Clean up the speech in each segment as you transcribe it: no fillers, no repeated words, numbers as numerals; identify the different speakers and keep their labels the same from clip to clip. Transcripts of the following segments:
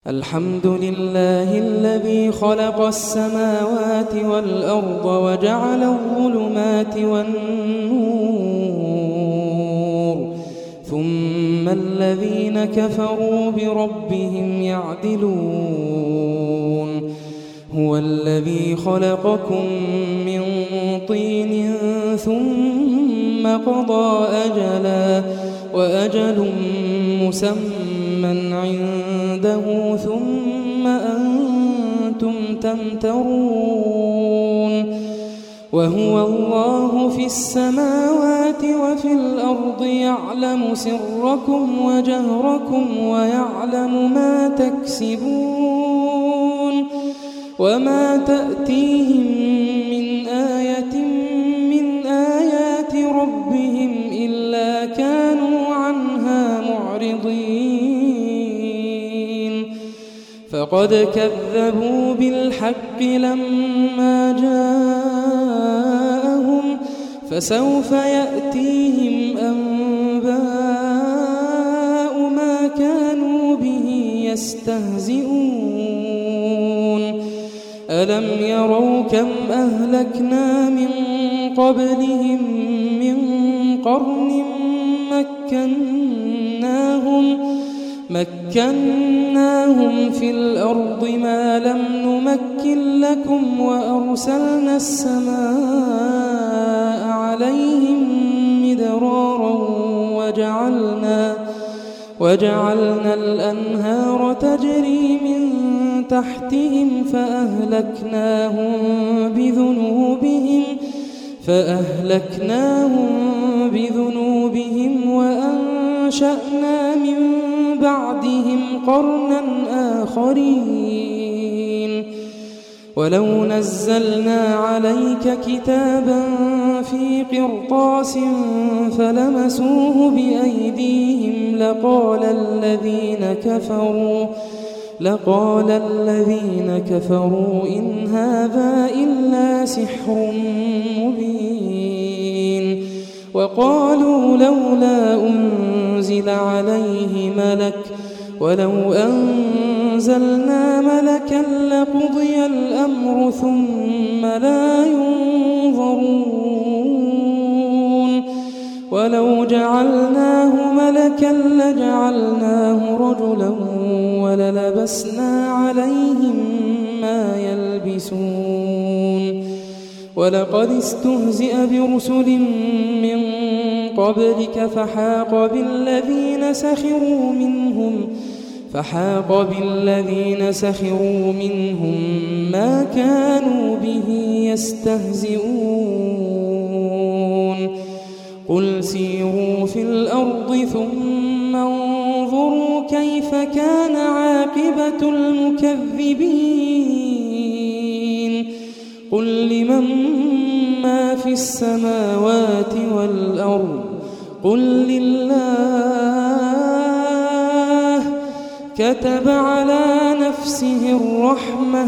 Speaker 1: الحمد لله الذي خلق السماوات والأرض وجعل الظلمات والنور ثم الذين كفروا بربهم يعدلون هو الذي خلقكم من طين ثم قضى أجلا وأجل مسمى عنده ثم أنتم تمترون وهو الله في السماوات وفي الأرض يعلم سركم وجهركم ويعلم ما تكسبون وما تأتيهم من آية من آيات ربهم إلا كانوا عنها معرضين فقد كذبوا بالحق لما جاءهم فسوف يأتيهم أنباء ما كانوا به يستهزئون ألم يروا كم أهلكنا من قبلهم من قرن مكناهم في الأرض ما لم نمكن لكم وأرسلنا السماء عليهم مدرارا وجعلنا الأنهار تجري من تحتهم فأهلكناهم بذنوبهم وأنشأنا من بعدهم قرنا آخرين ولو نزلنا عليك كتابا في قرطاس فلمسوه بأيديهم لقال الذين كفروا إن هذا إلا سحر مبين وقالوا لولا أنزل عليه ملك ولو أنزلنا ملكا لقضي الأمر ثم لا ينظرون ولو جعلناه ملكا لجعلناه رجلا وللبسنا عليهم ما يلبسون ولقد استهزئ برسل من قبلك فحاق بالذين سخروا منهم ما كانوا به يستهزئون قل سيروا في الأرض ثم انظروا كيف كان عاقبة المكذبين قل لمن ما في السماوات والأرض قل لله كتب على نفسه الرحمة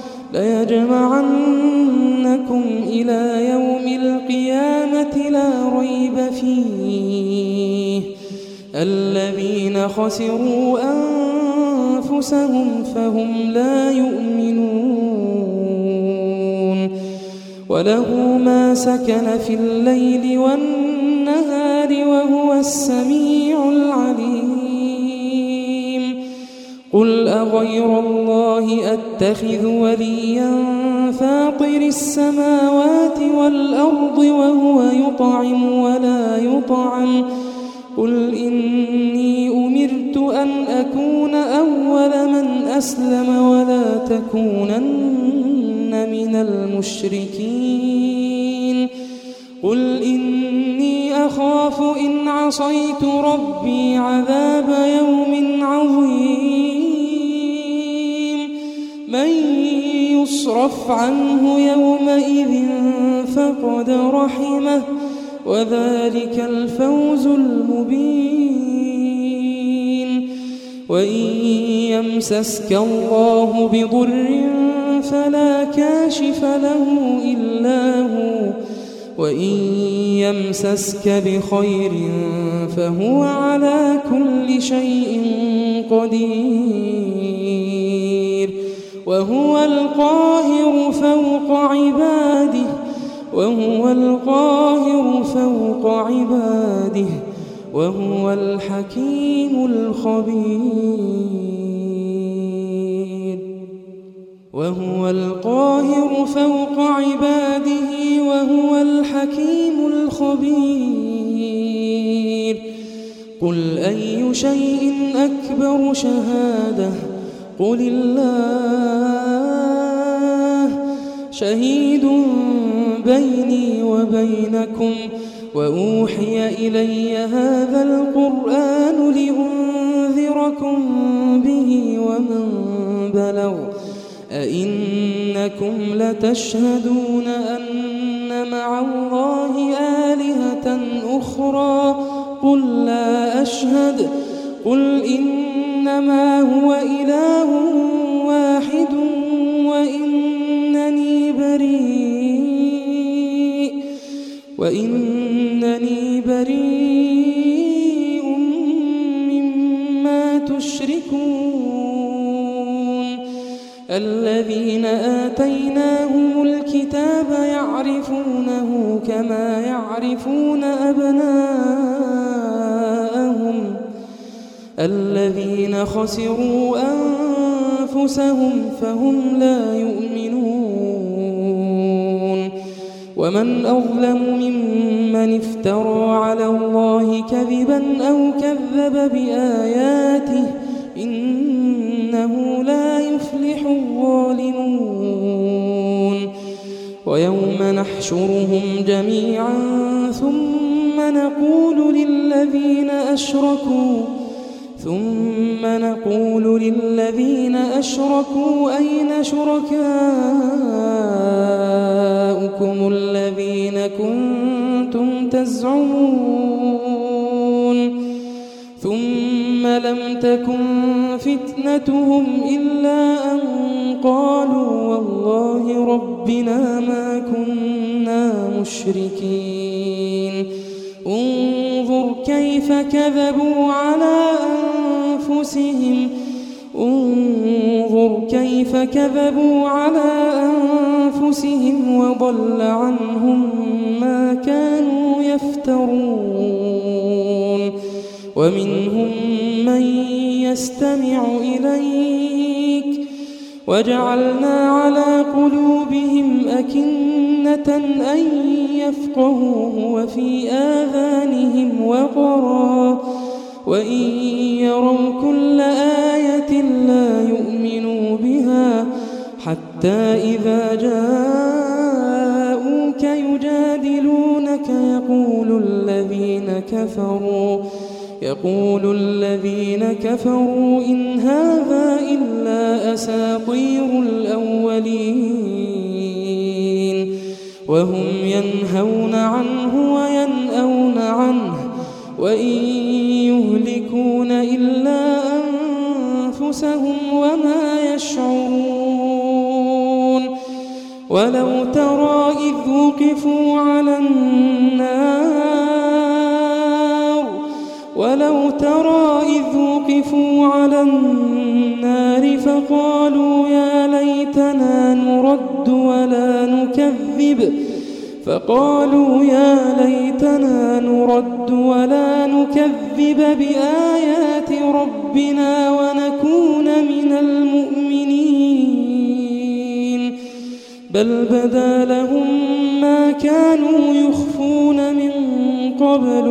Speaker 1: ليجمعنكم إلى يوم القيامة لا ريب فيه الذين خسروا أنفسهم فهم لا يؤمنون وله ما سكن في الليل والنهار وهو السميع العليم قل أغير الله أتخذ وليا فاطر السماوات والأرض وهو يطعم ولا يطعم قل إني أمرت أن أكون أول من أسلم ولا تكونن من المشركين قل إني أخاف إن عصيت ربي عذاب يوم عظيم من يصرف عنه يومئذ فقد رحمه وذلك الفوز المبين وإن يمسسك الله بضر فلا كاشف له إلا هو وإن يمسسك بخير فهو على كل شيء قدير وهو القاهر فوق عباده وهو القاهر فوق عباده وهو الحكيم الخبير وهو القاهر فوق عباده وهو الحكيم الخبير قل أي شيء أكبر شهادة قل الله شهيد بيني وبينكم وأوحي إلي هذا القرآن لأنذركم به ومن بلغ أئنكم لتشهدون أن مع الله آلهة أخرى قل لا أشهد قل إنما هو إله واحد وإنني بريء مما تشركون الذين آتيناهم الكتاب يعرفونه كما يعرفون أبناءهم الذين خسروا أنفسهم فهم لا يؤمنون ومن أظلم ممن افترى على الله كذبا أو كذب بآياته إنه لا يفلح الظالمون ويوم نحشرهم جميعا ثم نقول للذين أشركوا أين شركاؤكم الذين كنتم تزعمون ثم لم تكن فتنتهم إلا أن قالوا والله ربنا ما كنا مشركين انظر كيف كذبوا على أنفسهم وضل عنهم ما كانوا يفترون ومنهم من يستمع إليك وجعلنا على قلوبهم أكنة أن يفقهوه وفي آذانهم وقرا وإن يروا كل آية لا يؤمنوا بها حتى إذا جاءوك يجادلونك يقول الذين كفروا إن هذا إلا أساطير الأولين وهم ينهون عنه وينأون عنه وإن يهلكون إلا أنفسهم وما يشعرون ولو ترى إذ وقفوا على النار فقالوا يا ليتنا نرد ولا نكذب بآيات ربنا ونكون من المؤمنين بل بدا لهم ما كانوا يخفون من قبل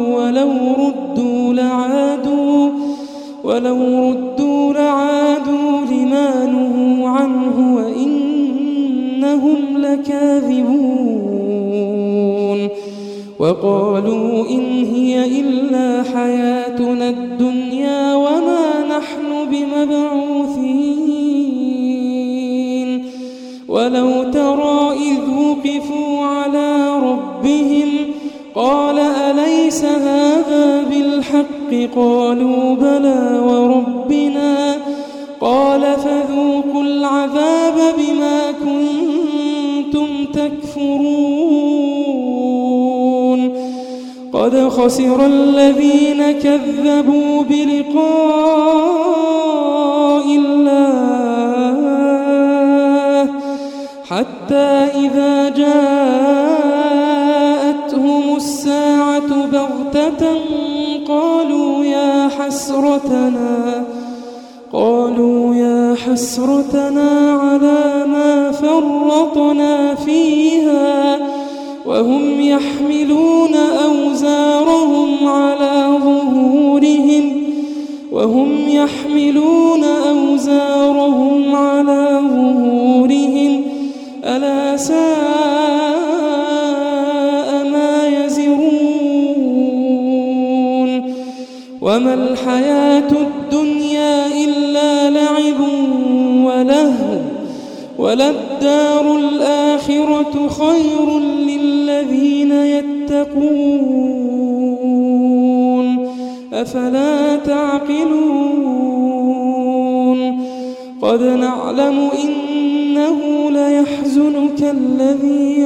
Speaker 1: ولو ردوا لعادوا لما نهوا عنه وإنهم لكاذبون وقالوا إن هي إلا حياتنا الدنيا وما نحن بمبعوثين ولو ترى إذ وقفوا على ربهم قال أليس هذا بالحق قالوا بلى وربنا قال فذوقوا العذاب بما كنتم تكفرون قد خسر الذين كذبوا بلقاء الله حتى إذا جاءتهم الساعة بغتة قالوا يا حسرتنا على ما فرطنا فيها وهم يحملون أوزارهم على ظهورهم ألا ساء ما يزرون وما الحياة الدنيا إلا لعب ولهو وللدار الآخرة خير للذين يتقون أفلا تعقلون قد نعلم إنه ليحزنك الذي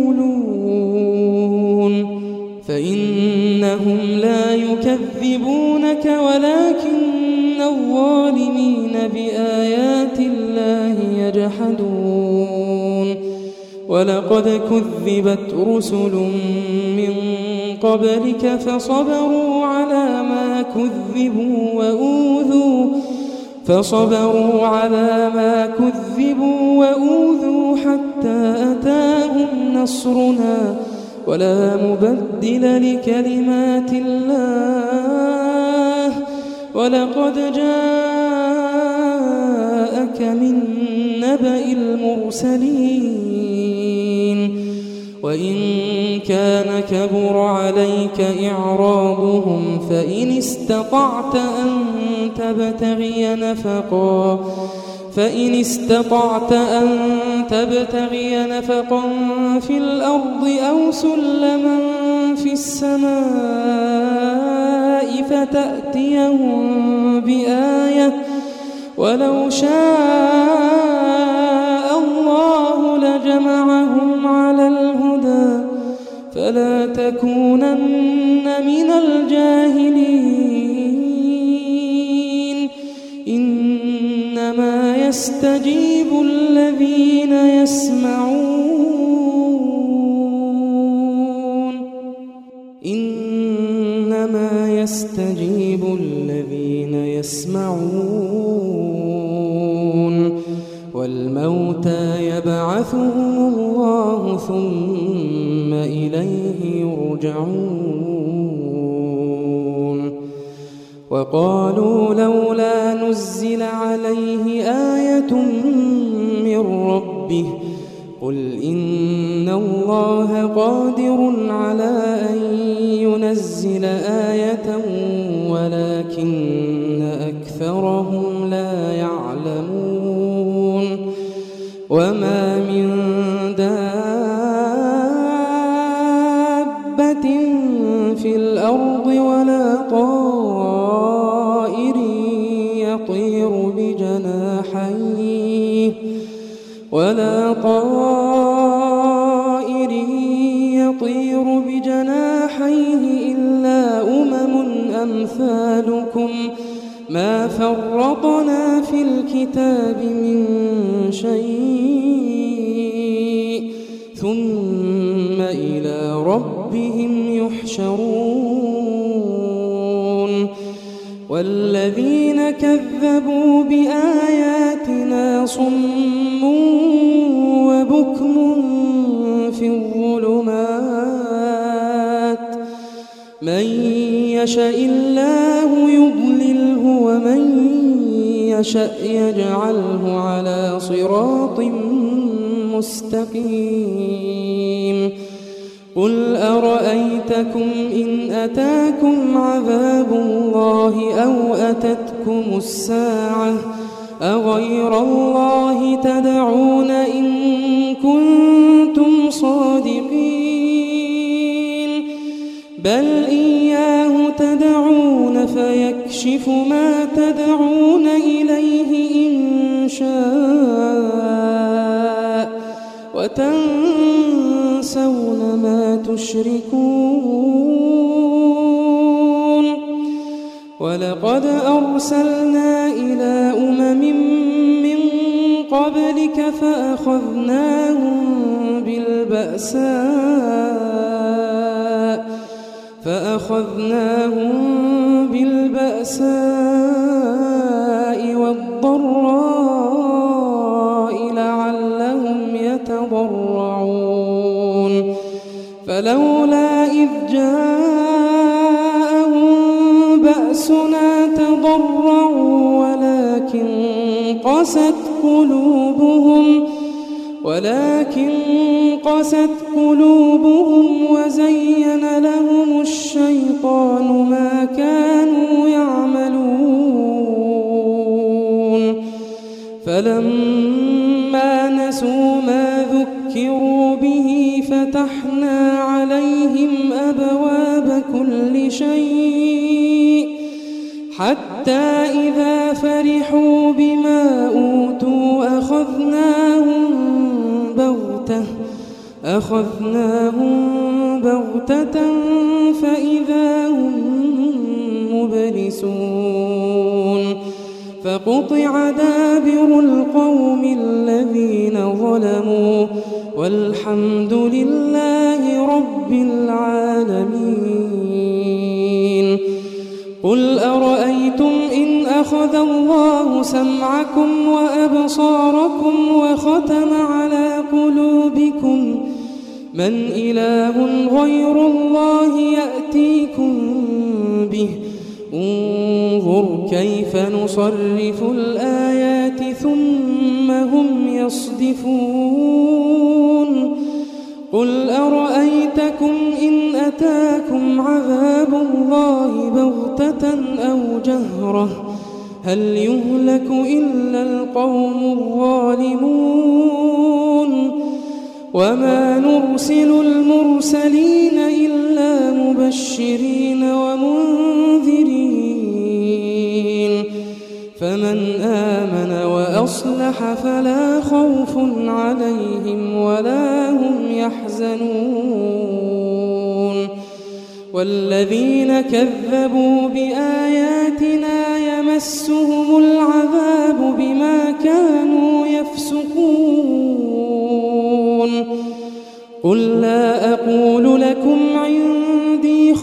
Speaker 1: يقولون فإنهم لا يكذبونك ولكن الظالمين بآيات الله يجحدون ولقد كذبت رسل من قبلك فصبروا على ما كذبوا وأوذوا حتى أتاهم نصرنا ولا مبدل لكلمات الله ولقد جاءك من نبأ المرسلين وإن كان كبر عليك إعراضهم فإن استطعت أن تبتغي نفقا في الأرض أو سلما في السماء فتأتيهم بآية ولو شاء الله لجمعهم على الهدى فلا تكونن من الجاهلين إنما يستجيب الذين يسمعون والموتى يبعثهم الله ثم إليه يرجعون وقالوا لولا نزل عليه آية من ربه قل إن الله قادر على أن ينزل آية ولكن أكثرهم لا يعلمون وما من دابة في الأرض ولا طائر يطير بجناحيه إلا أمثالكم ما فرطنا في الكتاب من شيء ثم إلى ربهم يحشرون والذين كذبوا بآياتنا صم وبكم في الظلمات من يشاء الله يضلله ومن يشاء يجعله على صراط مستقيم قل أرأيتكم إن أتاكم عذاب الله أو أتتكم الساعة أغير الله تدعون إن كنتم صادقين بل إياه تدعون فيكشف ما تدعون إليه إن شاء وتنسون ما تشركون ولقد أرسلنا إلى أمم من قبلك فأخذناهم بالبأساء والضراء لعلهم يتضرعون فلولا إذ جاءهم بأسنا تضرعوا ولكن قست قلوبهم وزين لهم الشيطان ما كانوا يعملون فلما نسوا ما ذكروا به فتحنا عليهم أبواب كل شيء حتى إذا فرحوا بما أوتوا أخذناهم بغتة فإذا هم مبلسون فقطع دابر القوم الذين ظلموا والحمد لله رب العالمين قل أرأيتم إن أخذ الله سمعكم وأبصاركم وختم على قلوبكم من إله غير الله يأتيكم به انظر كيف نصرف الآيات ثم هم يصدفون قل أرأيتكم إن أتاكم عذاب الله بغتة أو جهرة هل يهلك إلا القوم الظالمون وما نرسل المرسلين إلا مبشرين ومنذرين فمن آمن وأصلح فلا خوف عليهم ولا هم يحزنون والذين كذبوا بآياتنا يمسهم العذاب بما كانوا يفسقون قل لا أقول لكم عندي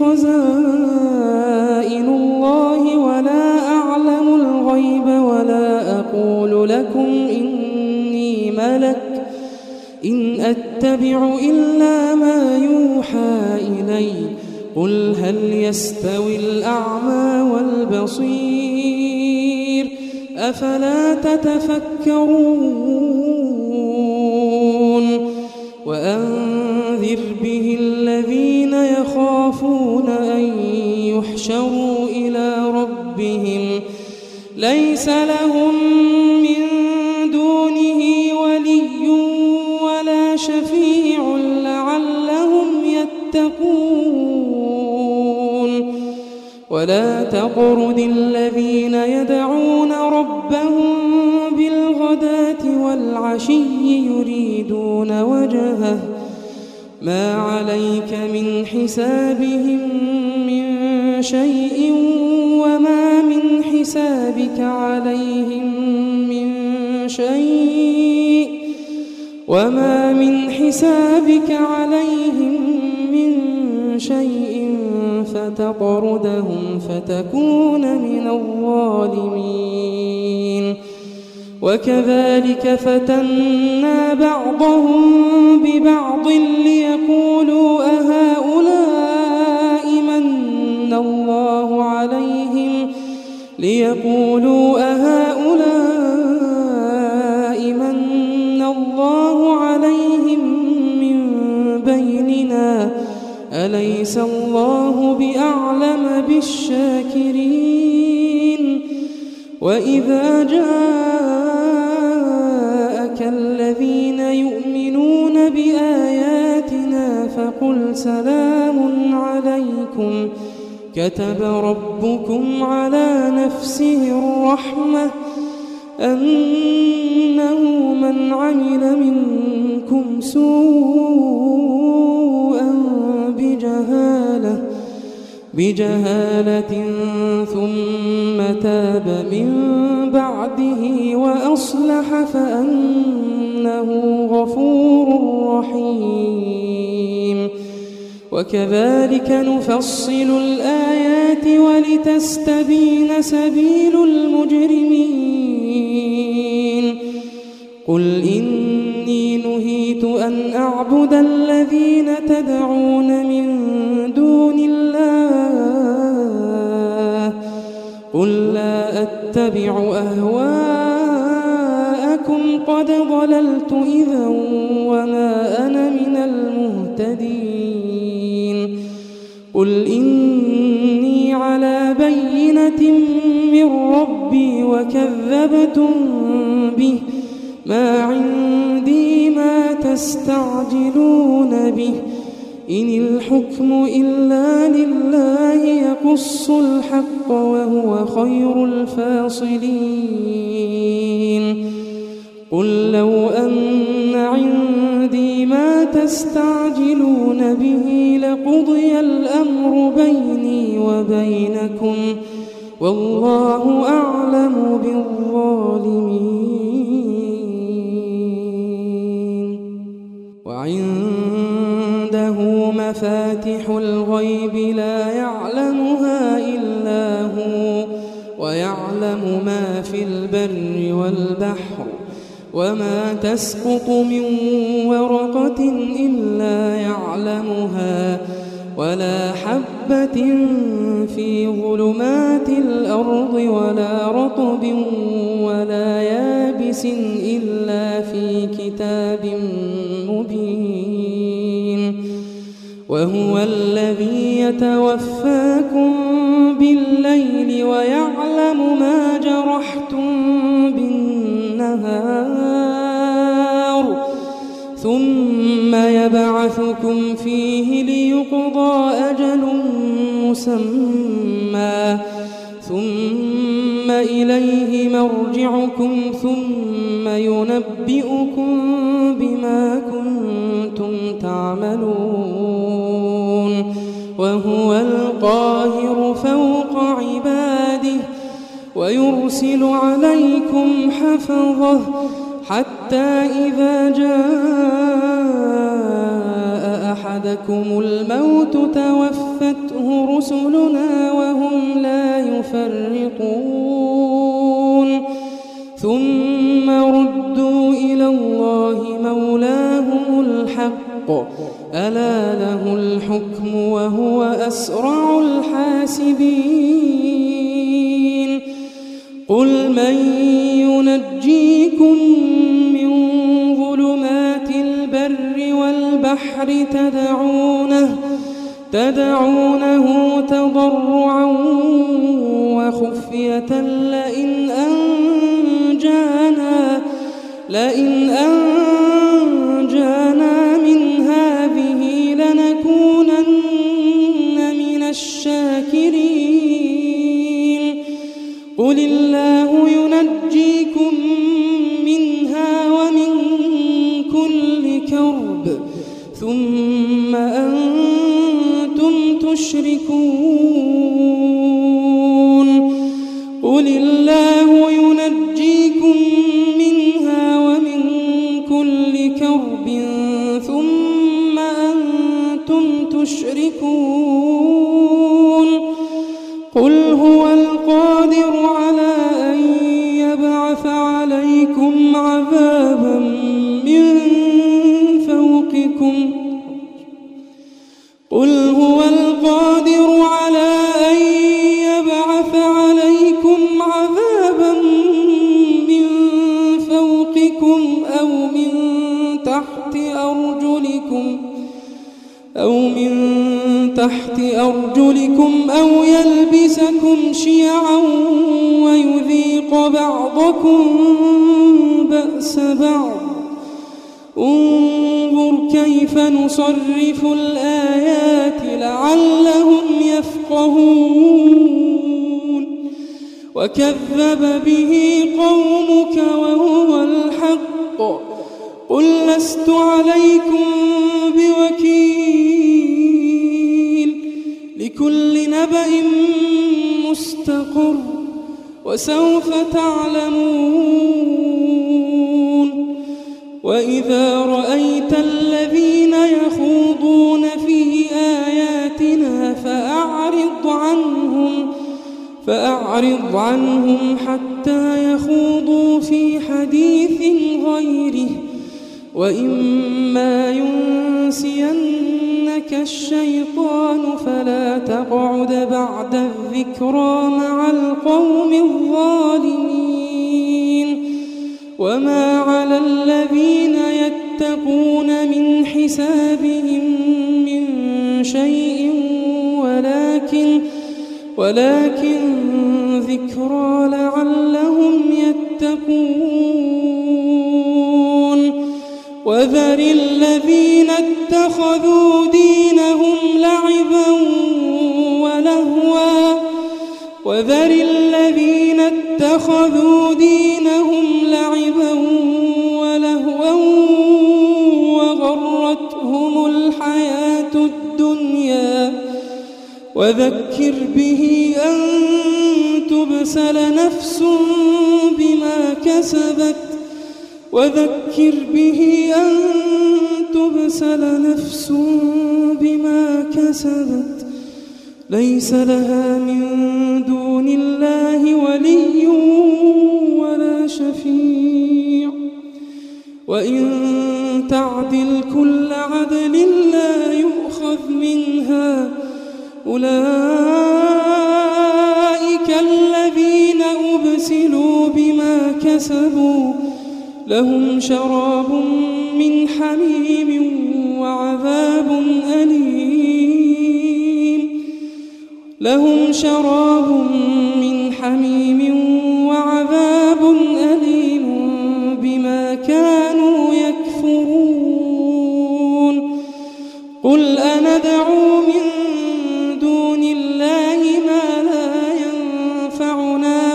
Speaker 1: خزائن الله ولا أعلم الغيب ولا أقول لكم إني ملك إن أتبع إلا ما يوحى إلي قل هل يستوي الأعمى والبصير أفلا تتفكرون وأنذر به الذين يخافون أن يحشروا إلى ربهم ليس لهم من دونه ولي ولا شفيع لعلهم يتقون ولا تطرد الذين يدعون ربهم بالغداة والعشي يريدون وجهه ما عليك من حسابهم من شيء وما من حسابك عليهم من شيء فتطردهم فتكون من الظالمين وكذلك فتنا بعضهم ببعض ليقولوا أهؤلاء من الله عليهم من بيننا أليس الله بأعلم بالشاكرين وإذا جاءك الذين يؤمنون بآياتنا فقل سلام عليكم كتب ربكم على نفسه الرحمة أنه من عمل منكم سوءا بجهالة ثم تاب من بعد بعده وأصلح فأنه غفور رحيم. وكذلك نفصل الآيات ولتستبين سبيل المجرمين. قل إني نهيت أن أعبد الذين تدعون من دون الله. قل لا أتبع أهواءكم قد ضللت إذا وما أنا من المهتدين. قل إني على بينة من ربي وكذبتم به، ما عندي ما تستعجلون به، إن الحكم إلا لله يقص الحق وهو خير الفاصلين. قل لو أن عندي ما تستعجلون به لقضي الأمر بيني وبينكم والله أعلم بالظالمين. وعنده مفاتح الغيب لا يعلمها إلا هو، ويعلم ما في البر والبحر، وما تسقط من ورقة إلا يعلمها، ولا حبة في ظلمات الأرض ولا رطب ولا يابس إلا في كتاب مبين. وهو الذي يتوفاكم بالليل ويعلم ما جرحتم بالنهار، ثم يبعثكم فيه ليقضى أجل مسمى، ثم إليه مرجعكم ثم ينبئكم بما كنتم تعملون. وهو القاهر فوق عباده ويرسل عليكم حفظه حتى إذا جاء أحدكم الموت توفته رسلنا وهم لا يفرطون، ثم ردوا إلى الله مولاهم الحق، ألا له الحكم وهو أسرع الحاسبين. قل من ينجيكم من ظلمات البر والبحر تدعونه تضرعا وخفية لئن أنجانا من هذه لنكونن من الشاكرين. قل الله ينجيكم منها ومن كل كرب ثم أنتم تشركون. قل الله ينجيكم منها ومن كل كرب ثم أنتم تشركون. قل هو القادر على أن يبعث عليكم عذابا من فوقكم. قل هو القادر على أن يبعث عليكم عذابا من فوقكم أو من تحت أرجلكم أو يلبسكم شيعا ويذيق بعضكم بأس بعض. انظر كيف نصرف الآيات لعلهم يفقهون. وكذب به قومك وهو الحق. قل لست عليكم بوكيل، لكل نبأ مستقر وسوف تعلمون. وإذا رأيت الذين يخوضون في آياتنا فأعرض عنهم حتى يخوضوا في حديث غيره، وإما ينسينك الشيطان فلا تقعد بعد الذكرى مع القوم الظالمين. وما على الذين يتقون من حسابهم من شيء ولكن ذكرى لعلهم يتقون. وذر الذين اتخذوا دينهم لعبا ولهوا وغرتهم الحياة الدنيا، وذكر به أن تبسل نفس بما كسبت ليس لها من دون الله ولي ولا شفيع، وإن تعدل كل عدل لا يؤخذ منها. أولئك الذين أبسلوا بما كسبوا لهم شراب من حميم وعذاب أليم بما كانوا يكفرون. قل أندعو من دون الله ما لا ينفعنا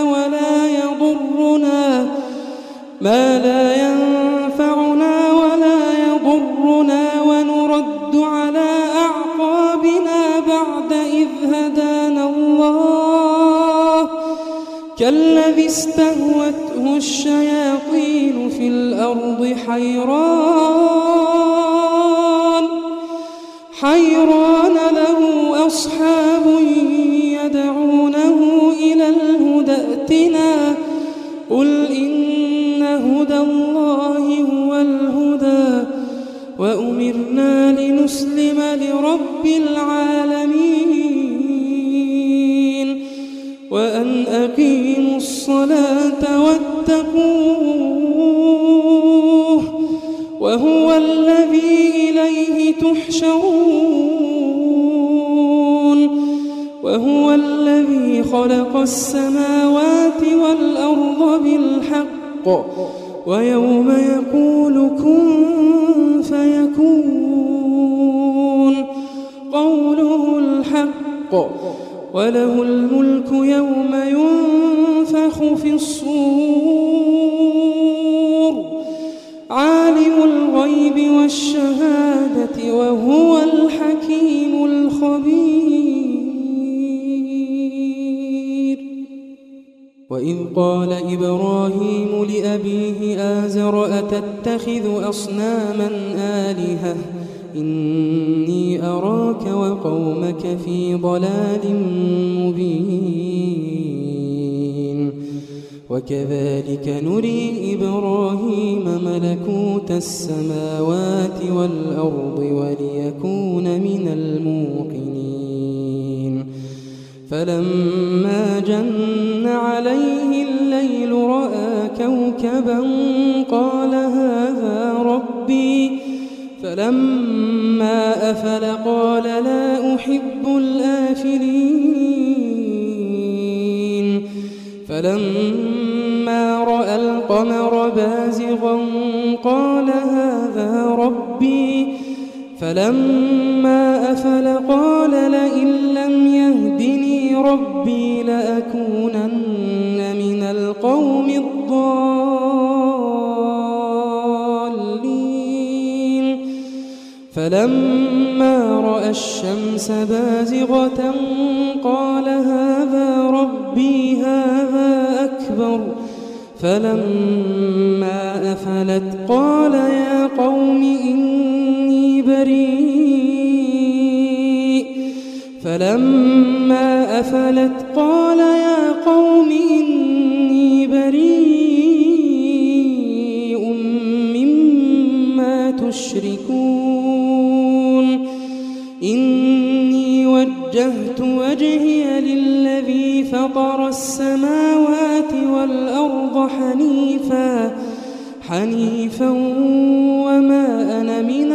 Speaker 1: ولا يضرنا ونرد على أعقابنا بعد إذ هدانا الله، كالذي استهوته الشياطين في الأرض حيران له أصحاب يدعونه إلى الهدى ائتنا. قل إن هدى الله هو الهدى، وأمرنا لنسلم لرب العالمين، وأن أقيموا الصلاة واتقوه وهو الذي إليه تحشرون. وهو الذي خلق السماوات والأرض بالحق، ويوم يقول كن فيكون قوله الحق، وله الملك يوم ينفخ في الصور، عالم الغيب والشهادة وهو الحكيم الخبير. وإذ قال إبراهيم لأبيه آزر أتتخذ أصناما آلهة إني أراك وقومك في ضلال مبين. وكذلك نري إبراهيم ملكوت السماوات والأرض وليكون من الموقنين. فلما جن عليه الليل رأى كوكبا قال هذا ربي، فلما أفل قال لا أحب الآفلين. فلما رأى القمر بازغا قال هذا ربي، فلما أفل قال لئن لم يهدني ربي لأكونن من القوم الضالين. فلما رأى الشمس بازغة قال هذا ربي هذا أكبر فلما أفلت قال يا قوم إني بريء مما تشركون إني وجهت وجهي للذي فطر السماوات والأرض حنيفا وما أنا من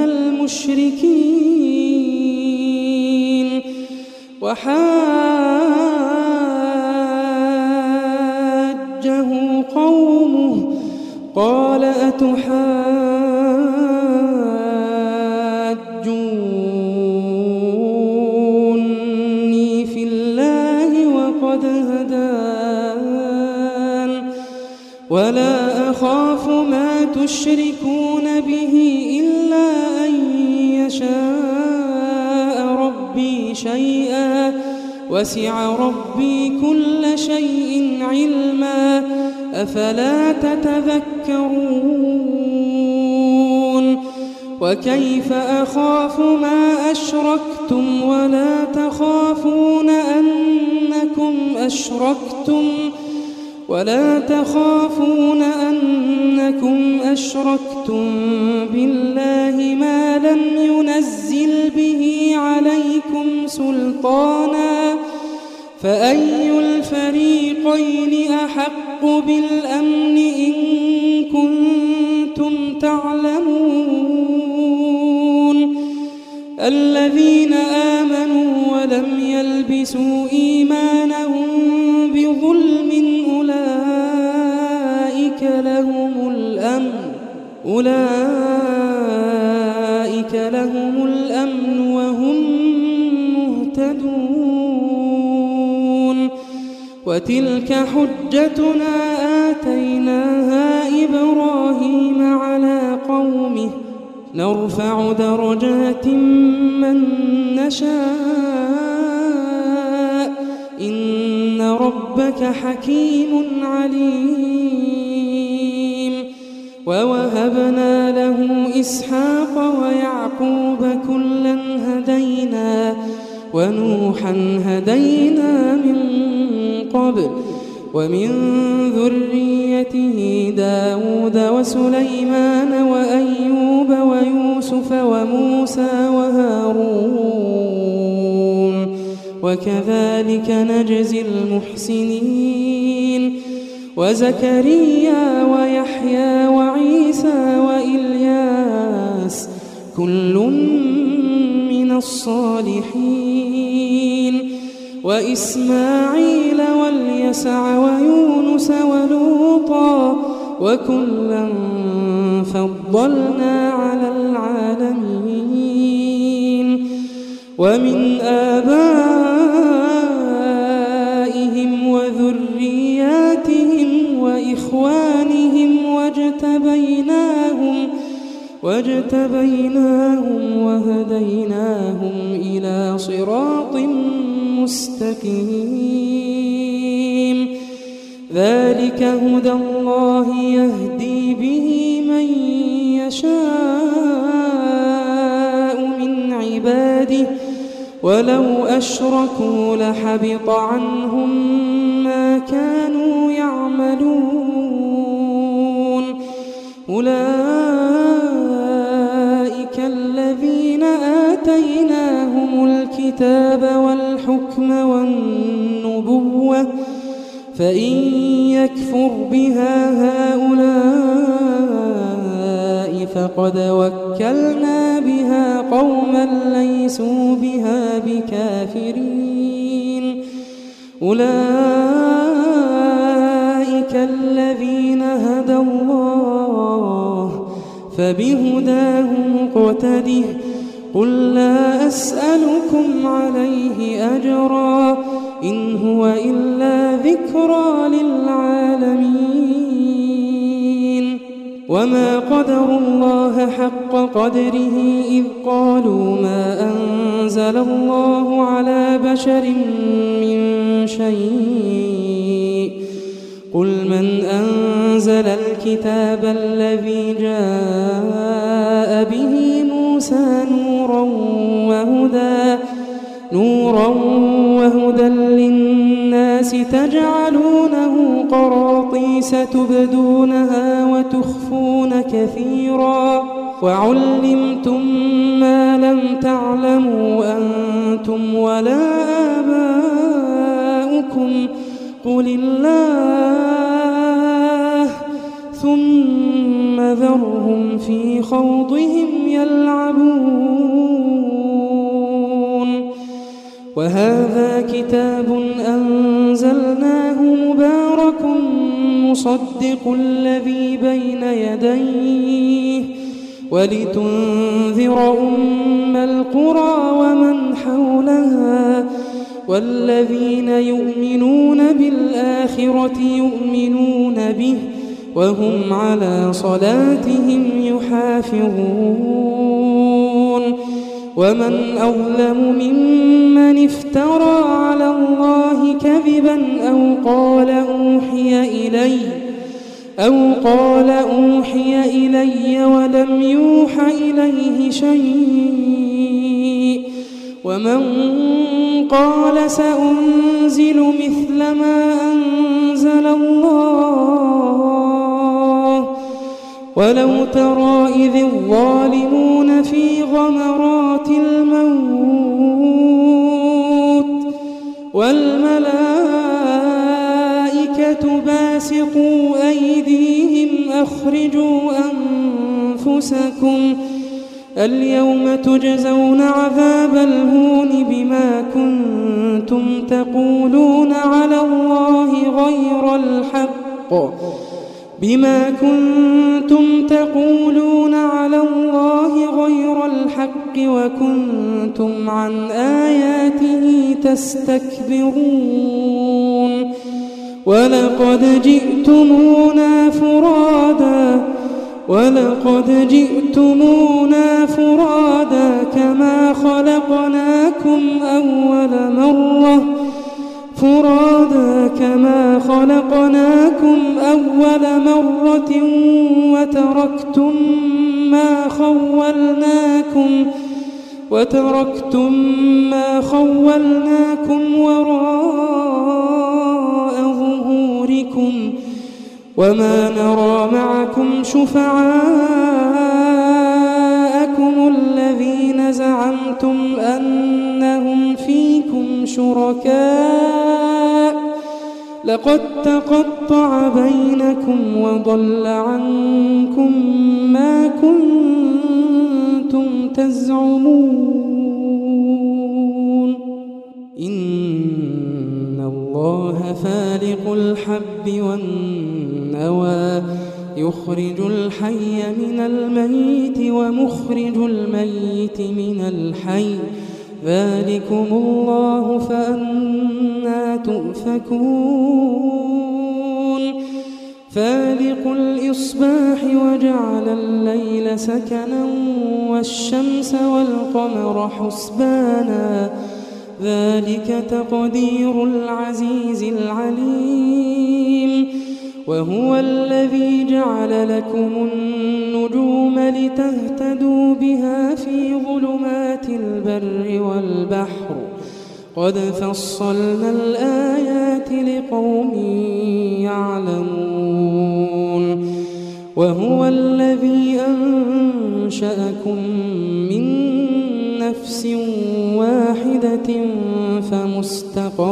Speaker 1: المشركين وحاجه قومه قال أتحاجوني في الله وقد هدان ولا أخاف ما تشركون به إلا أن يشاء ربي شيئا وسع ربي كل شيء علما أفلا تتذكرون وكيف أخاف ما أشركتم ولا تخافون أنكم أشركتم بالله ما لم ينزل به عليكم سلطانا فأي الفريقين أحق بالأمن إن كنتم تعلمون الذين آمنوا ولم يلبسوا إيمانهم بظلم أولئك لهم الأمن وهم مهتدون وتلك حجتنا آتيناها إبراهيم على قومه نرفع درجات من نشاء إن ربك حكيم عليم ووهبنا له إسحاق ويعقوب كلا هدينا ونوحا هدينا من قبل ومن ذريته داود وسليمان وأيوب ويوسف وموسى وهارون وكذلك نجزي المحسنين وزكريا ويحيى وعيسى وإلياس كل من الصالحين وإسماعيل واليسع ويونس ولوطا وكلا فضلنا على العالمين ومن آبائهم وذرياتهم وإخوانهم واجتبيناهم وهديناهم إلى صراط مستقيم ذلك هدى الله يهدي به من يشاء من عباده ولو أشركوا لحبط عنهم ما كانوا يعملون أولئك الذين آتيناهم الكتاب والحكم والنبوة فإن يكفر بها هؤلاء فقد وكلنا بها قوما ليسوا بها بكافرين أولئك الذين هدى الله فبهداه مقتده قل لا أسألكم عليه أجرا إن هو إلا ذكرى للعالمين وما قدروا الله حق قدره إذ قالوا ما أنزل الله على بشر من شيء قل من أنزل الكتاب الذي جاء به موسى نورا وهدى للناس تجعلونه قراطيس تبدونها وتخفون كثيرا وعلمتم ما لم تعلموا أنتم ولا آباؤكم قل الله ثم ذرهم في خوضهم يلعبون وهذا كتاب أنزلناه مبارك مصدق الذي بين يديه ولتنذر أم القرى ومن حولها والذين يؤمنون بالآخرة يؤمنون به وهم على صلاتهم يحافظون ومن أظلم ممن افترى على الله كذبا أو قال أوحي إلي ولم يوح إليه شيء ومن قال سأنزل مثل ما أنزل الله ولو ترى إذ الظالمون في غمرات الموت والملائكة باسطوا أيديهم أخرجوا أنفسكم اليوم تجزون عذاب الهون بما كنتم تقولون على الله غير الحق وكنتم عن آياته تستكبرون ولقد جئتمونا فرادا كما خلقناكم أول مرة وتركتم ما خولناكم وراء ظهوركم وما نرى معكم شفعاءكم الذين زعمتم أنهم فيكم شركاء لقد تقطع بينكم وضل عنكم ما كنتم تزعمون إن الله فالق الحب والنوى يخرج الحي من الميت ومخرج الميت من الحي ذلكم الله فأنى تؤفكون فالق الإصباح وجعل الليل سكنا والشمس والقمر حسبانا ذلك تقدير العزيز العليم وهو الذي جعل لكم النجوم لتهتدوا بها في ظلمات البر والبحر قد فصلنا الآيات لقوم يعلمون وهو الذي أنشأكم من نفس واحدة فمستقر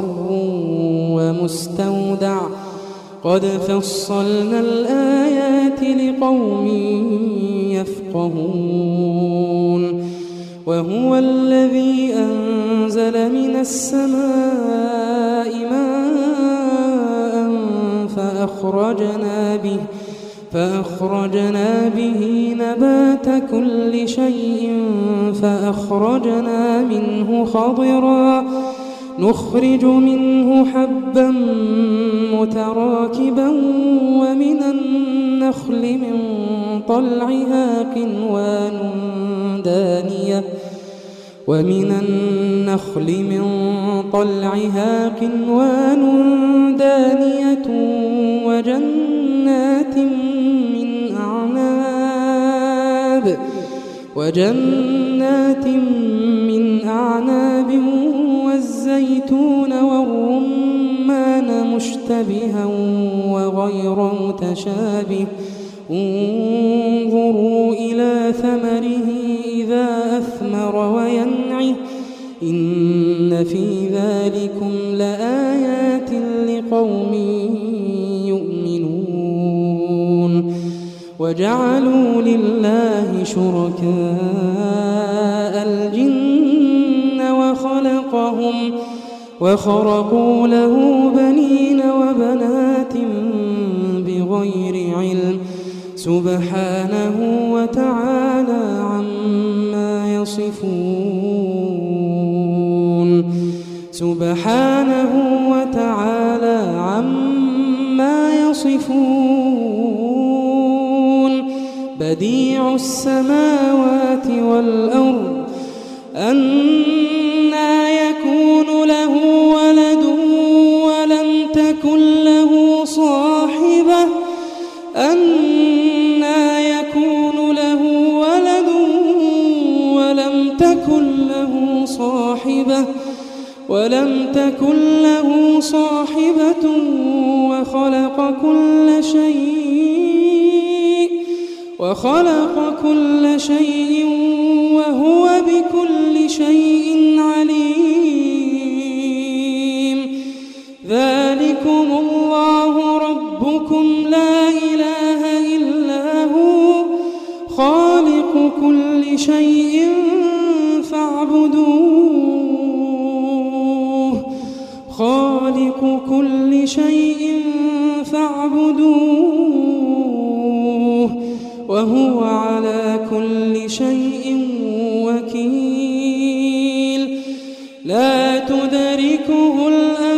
Speaker 1: ومستودع قد فصلنا الآيات لقوم يفقهون وهو الذي أنزل من السماء ماء فأخرجنا به نبات كل شيء فأخرجنا منه خضرا نخرج منه حبا متراكبا ومن النخل من طلعها قنوان دانية وجنات من أعناب والزيتون والرمان مشتبها وغير متشابه انظروا إلى ثمره إذا أثمر وينعه إن في ذلكم لآيات لقوم يؤمنون وجعلوا لله شركاء الجن وخرقوا له بنين وبنات بغير علم سبحانه وتعالى عما يصفون بديع السماوات والأرض أنى يكون له ولد ولم تكن له صاحبة وخلق كل شيء وهو بكل شيء عليم ذلكم الله ربكم لا إله إلا هو خالق كل شيء فاعبدوه وهو على كل شيء وكيل لا تدركه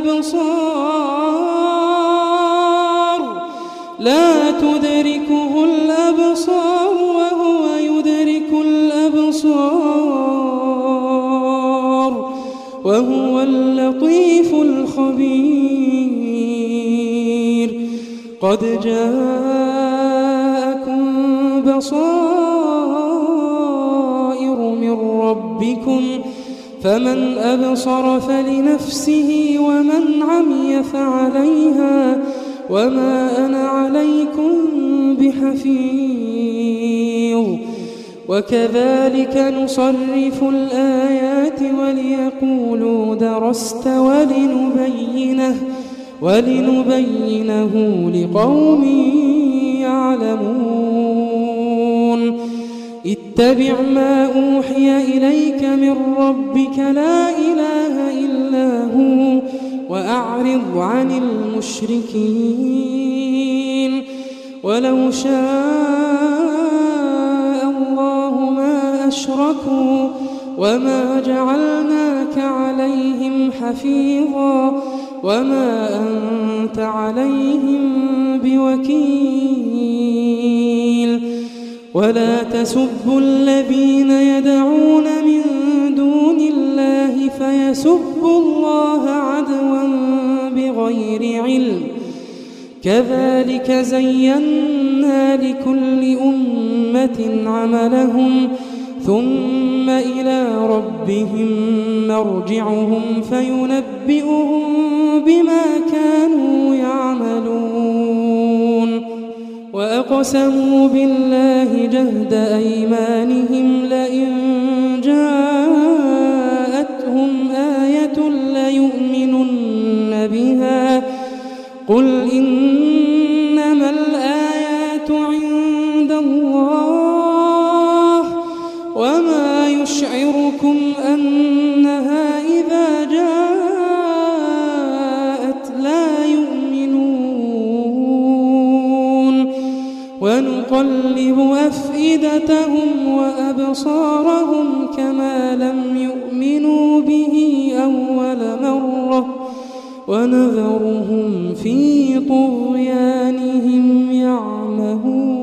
Speaker 1: الأبصار وهو يدرك الأبصار وهو اللطيف الخبير قد جاءكم بصائر من ربكم فمن أبصر فلنفسه ومن عمي فعليها وما أنا عليكم بحفيظ وكذلك نصرف الآيات وليقولوا درست ولنبينه لقوم يعلمون اتبع ما أوحي إليك من ربك لا إله إلا هو وأعرض عن المشركين ولو شاء الله ما أشركوا وما جعلناك عليهم حفيظا وما أنت عليهم بوكيل ولا تسبوا الذين يدعون من دون الله فيسبوا الله عدوا بغير علم كذلك زينا لكل أمة عملهم ثم إلى ربهم مرجعهم فينبئهم بما كانوا يعملون وأقسموا بالله جهد أيمانهم لئن جاءتهم آية ليؤمنن بها قل إنما الآيات عند الله وما يشعركم أنها إذا جاءت لا يؤمنون ونقلب أفئدتهم وأبصارهم كما لم يؤمنوا به أول مرة ونذرهم في طغيانهم يعمهون.